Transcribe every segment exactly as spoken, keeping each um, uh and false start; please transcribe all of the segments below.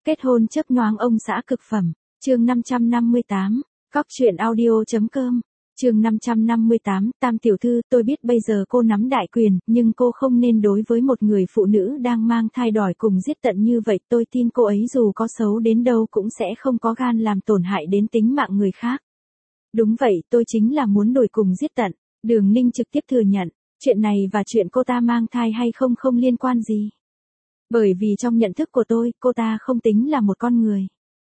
Kết hôn chớp nhoáng ông xã cực phẩm, chương năm trăm năm mươi tám, cóc truyện audio.com, chương năm trăm năm mươi tám, Tam tiểu thư, tôi biết bây giờ cô nắm đại quyền, nhưng cô không nên đối với một người phụ nữ đang mang thai đòi cùng giết tận như vậy, tôi tin cô ấy dù có xấu đến đâu cũng sẽ không có gan làm tổn hại đến tính mạng người khác. Đúng vậy, tôi chính là muốn đuổi cùng giết tận, Đường Ninh trực tiếp thừa nhận, chuyện này và chuyện cô ta mang thai hay không không liên quan gì. Bởi vì trong nhận thức của tôi, cô ta không tính là một con người.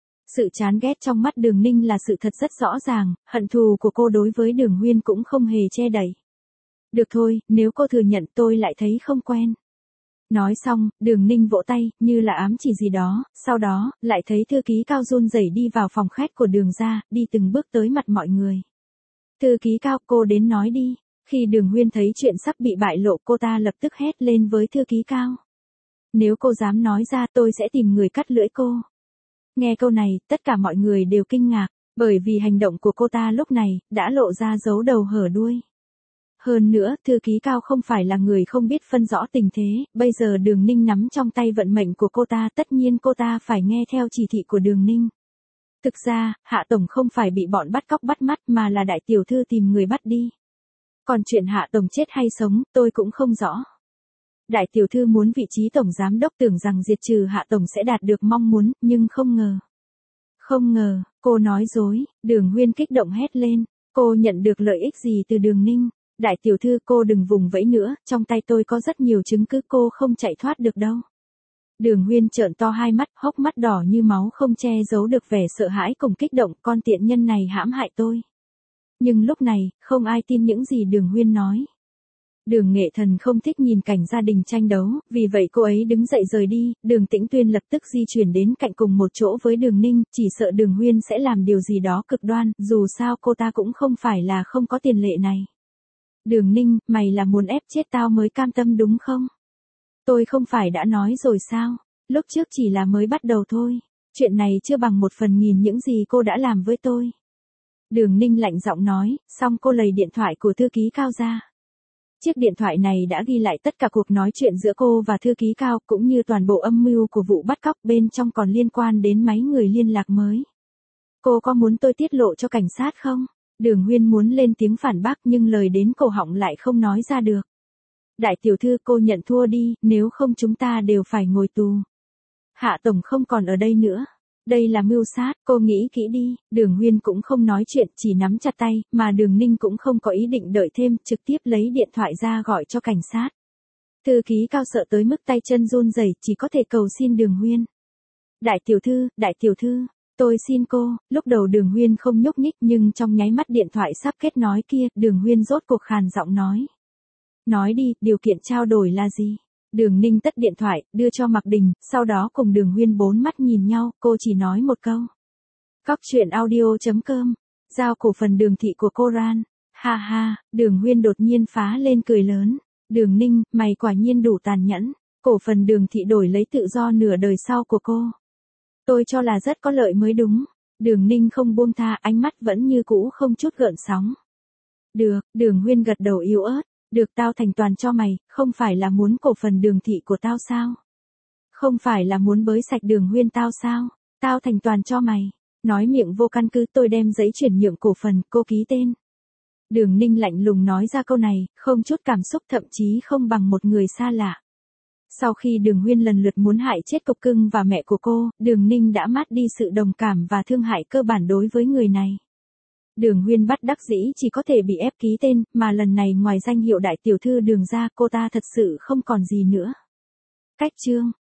Sự chán ghét trong mắt Đường Ninh là sự thật rất rõ ràng, hận thù của cô đối với Đường Huyên cũng không hề che đậy. Được thôi, nếu cô thừa nhận tôi lại thấy không quen. Nói xong, Đường Ninh vỗ tay, như là ám chỉ gì đó, sau đó, lại thấy thư ký Cao run rẩy đi vào phòng khách của Đường gia, đi từng bước tới mặt mọi người. Thư ký Cao, cô đến nói đi. Khi Đường Huyên thấy chuyện sắp bị bại lộ, cô ta lập tức hét lên với thư ký Cao. Nếu cô dám nói ra, tôi sẽ tìm người cắt lưỡi cô. Nghe câu này, tất cả mọi người đều kinh ngạc, bởi vì hành động của cô ta lúc này, đã lộ ra dấu đầu hở đuôi. Hơn nữa, thư ký Cao không phải là người không biết phân rõ tình thế, bây giờ Đường Ninh nắm trong tay vận mệnh của cô ta, tất nhiên cô ta phải nghe theo chỉ thị của Đường Ninh. Thực ra, Hạ Tổng không phải bị bọn bắt cóc bắt mắt mà là đại tiểu thư tìm người bắt đi. Còn chuyện Hạ Tổng chết hay sống, tôi cũng không rõ. Đại tiểu thư muốn vị trí tổng giám đốc, tưởng rằng diệt trừ Hạ Tổng sẽ đạt được mong muốn, nhưng không ngờ. Không ngờ, cô nói dối, Đường Huyên kích động hét lên, cô nhận được lợi ích gì từ Đường Ninh? Đại tiểu thư, cô đừng vùng vẫy nữa, trong tay tôi có rất nhiều chứng cứ, cô không chạy thoát được đâu. Đường Huyên trợn to hai mắt, hốc mắt đỏ như máu, không che giấu được vẻ sợ hãi cùng kích động, con tiện nhân này hãm hại tôi. Nhưng lúc này, không ai tin những gì Đường Huyên nói. Đường Nghệ Thần không thích nhìn cảnh gia đình tranh đấu, vì vậy cô ấy đứng dậy rời đi, Đường Tĩnh Tuyên lập tức di chuyển đến cạnh cùng một chỗ với Đường Ninh, chỉ sợ Đường Huyên sẽ làm điều gì đó cực đoan, dù sao cô ta cũng không phải là không có tiền lệ này. Đường Ninh, mày là muốn ép chết tao mới cam tâm đúng không? Tôi không phải đã nói rồi sao, lúc trước chỉ là mới bắt đầu thôi, chuyện này chưa bằng một phần nghìn những gì cô đã làm với tôi. Đường Ninh lạnh giọng nói, xong cô lấy điện thoại của thư ký Cao ra. Chiếc điện thoại này đã ghi lại tất cả cuộc nói chuyện giữa cô và thư ký Cao, cũng như toàn bộ âm mưu của vụ bắt cóc, bên trong còn liên quan đến máy người liên lạc mới. Cô có muốn tôi tiết lộ cho cảnh sát không? Đường Huyên muốn lên tiếng phản bác nhưng lời đến cổ họng lại không nói ra được. Đại tiểu thư, cô nhận thua đi, nếu không chúng ta đều phải ngồi tù. Hạ Tổng không còn ở đây nữa. Đây là mưu sát, cô nghĩ kỹ đi. Đường Huyên cũng không nói chuyện, chỉ nắm chặt tay, mà Đường Ninh cũng không có ý định đợi thêm, trực tiếp lấy điện thoại ra gọi cho cảnh sát. Thư ký Cao sợ tới mức tay chân run rẩy, chỉ có thể cầu xin Đường Huyên. Đại tiểu thư, đại tiểu thư, tôi xin cô. Lúc đầu Đường Huyên không nhúc nhích, nhưng trong nháy mắt điện thoại sắp kết nối kia, Đường Huyên rốt cuộc khàn giọng nói. Nói đi, điều kiện trao đổi là gì? Đường Ninh tắt điện thoại, đưa cho Mạc Đình, sau đó cùng Đường Huyên bốn mắt nhìn nhau, cô chỉ nói một câu. Cóc truyện audio.com, giao cổ phần Đường thị của cô Ran. Ha ha, Đường Huyên đột nhiên phá lên cười lớn. Đường Ninh, mày quả nhiên đủ tàn nhẫn, cổ phần Đường thị đổi lấy tự do nửa đời sau của cô. Tôi cho là rất có lợi mới đúng. Đường Ninh không buông tha, ánh mắt vẫn như cũ không chút gợn sóng. Được, Đường Huyên gật đầu yếu ớt. Được, tao thành toàn cho mày, không phải là muốn cổ phần Đường thị của tao sao? Không phải là muốn bới sạch Đường Huyên tao sao? Tao thành toàn cho mày. Nói miệng vô căn cứ, tôi đem giấy chuyển nhượng cổ phần, cô ký tên. Đường Ninh lạnh lùng nói ra câu này, không chút cảm xúc, thậm chí không bằng một người xa lạ. Sau khi Đường Huyên lần lượt muốn hại chết cục cưng và mẹ của cô, Đường Ninh đã mất đi sự đồng cảm và thương hại cơ bản đối với người này. Đường Huyên bắt đắc dĩ chỉ có thể bị ép ký tên, mà lần này ngoài danh hiệu đại tiểu thư Đường gia, cô ta thật sự không còn gì nữa. Cách chương